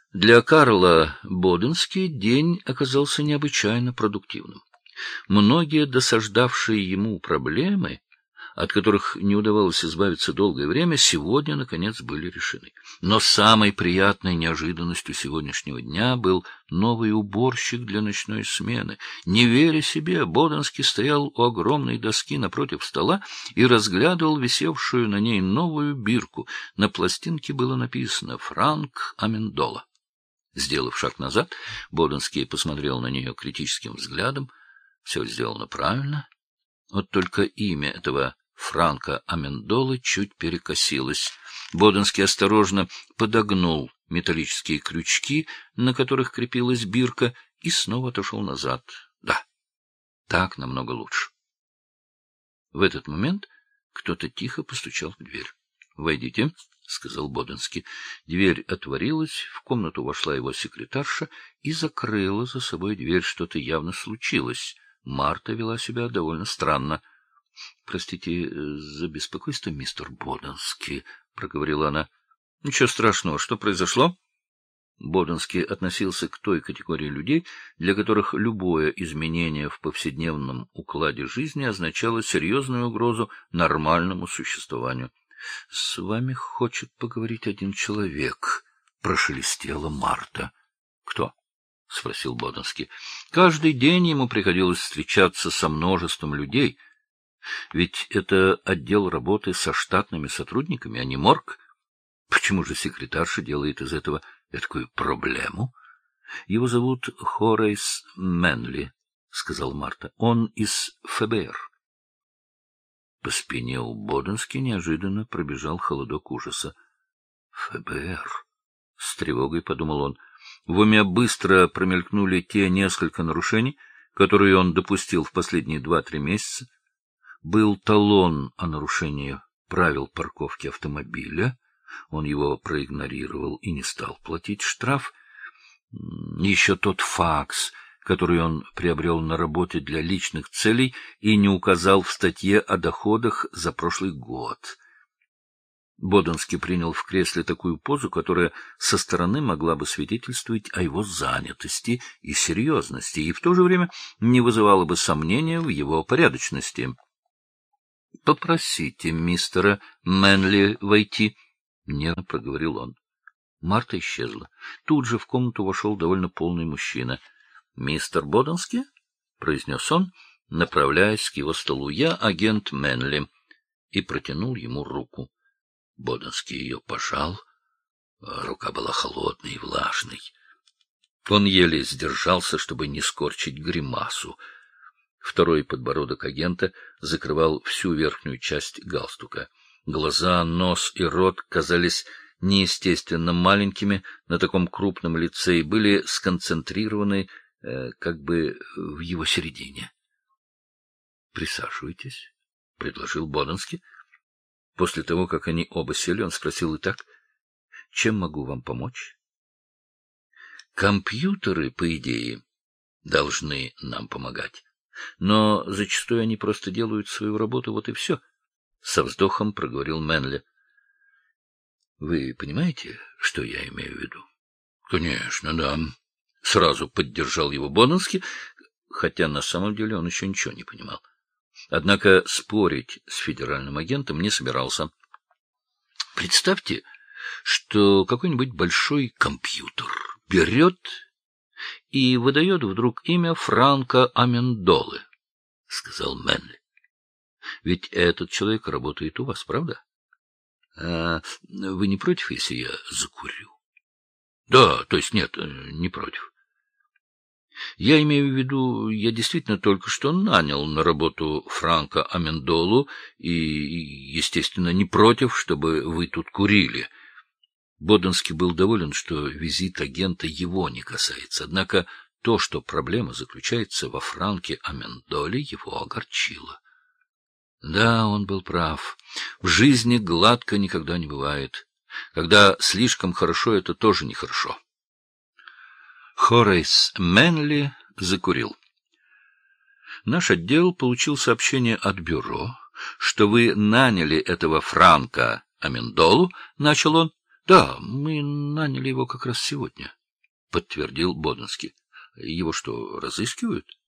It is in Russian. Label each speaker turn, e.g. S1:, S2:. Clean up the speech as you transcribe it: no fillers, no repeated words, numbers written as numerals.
S1: Для Карла Боденски день оказался необычайно продуктивным. Многие досаждавшие ему проблемы, от которых не удавалось избавиться долгое время, сегодня, наконец, были решены. Но самой приятной неожиданностью сегодняшнего дня был новый уборщик для ночной смены. Не веря себе, Боденский стоял у огромной доски напротив стола и разглядывал висевшую на ней новую бирку. На пластинке было написано «Франк Амендола». Сделав шаг назад, Боденский посмотрел на нее критическим взглядом. Все сделано правильно. Вот только имя этого Франка Амендолы чуть перекосилось. Боденский осторожно подогнул металлические крючки, на которых крепилась бирка, и снова отошел назад. Да, так намного лучше. В этот момент кто-то тихо постучал в дверь. — Войдите, — сказал Боденский. Дверь отворилась, в комнату вошла его секретарша и закрыла за собой дверь. Что-то явно случилось. Марта вела себя довольно странно. — Простите за беспокойство, мистер Боденский, — проговорила она. — Ничего страшного. Что произошло? Боденский относился к той категории людей, для которых любое изменение в повседневном укладе жизни означало серьезную угрозу нормальному существованию. — С вами хочет поговорить один человек, — прошелестела Марта. — Кто? — спросил Боденский. Каждый день ему приходилось встречаться со множеством людей. Ведь это отдел работы со штатными сотрудниками, а не морг. Почему же секретарша делает из этого такую проблему? — Его зовут Хорейс Мэнли, — сказал Марта. — Он из ФБР. По спине у Боденски неожиданно пробежал холодок ужаса. — ФБР! — с тревогой подумал он. В уме быстро промелькнули те несколько нарушений, которые он допустил в последние 2-3 месяца. Был талон о нарушении правил парковки автомобиля. Он его проигнорировал и не стал платить штраф. Еще тот факс, который он приобрел на работе для личных целей и не указал в статье о доходах за прошлый год. Боденский принял в кресле такую позу, которая со стороны могла бы свидетельствовать о его занятости и серьезности, и в то же время не вызывала бы сомнения в его порядочности. — Попросите мистера Мэнли войти, — нервно проговорил он. Марта исчезла. Тут же в комнату вошел довольно полный мужчина. — Мистер Боденский? — произнес он, направляясь к его столу. — Я агент Мэнли. И протянул ему руку. Боденский ее пожал. Рука была холодной и влажной. Он еле сдержался, чтобы не скорчить гримасу. Второй подбородок агента закрывал всю верхнюю часть галстука. Глаза, нос и рот казались неестественно маленькими на таком крупном лице и были сконцентрированы как бы в его середине. — Присаживайтесь, — предложил Боденский. После того, как они оба сели, он спросил: «Итак, чем могу вам помочь?» «Компьютеры, по идее, должны нам помогать, но зачастую они просто делают свою работу, вот и все», — со вздохом проговорил Мэнли. «Вы понимаете, что я имею в виду?» «Конечно, да», — сразу поддержал его Боденский, хотя на самом деле он еще ничего не понимал. Однако спорить с федеральным агентом не собирался. Представьте, что какой-нибудь большой компьютер берет и выдает вдруг имя Франка Амендолы, — сказал Мэнли. — Ведь этот человек работает у вас, правда? Вы не против, если я закурю? — Да, то есть нет, не против. Я имею в виду, я действительно только что нанял на работу Франка Амендолу и, естественно, не против, чтобы вы тут курили. Боденский был доволен, что визит агента его не касается, однако то, что проблема заключается во Франке Амендоле, его огорчило. Да, он был прав. В жизни гладко никогда не бывает. Когда слишком хорошо, это тоже нехорошо. Хорейс Мэнли закурил. Наш отдел получил сообщение от бюро, что вы наняли этого Франка Амендолу, — начал он. — Да, мы наняли его как раз сегодня, подтвердил Боденский. — Его что, разыскивают?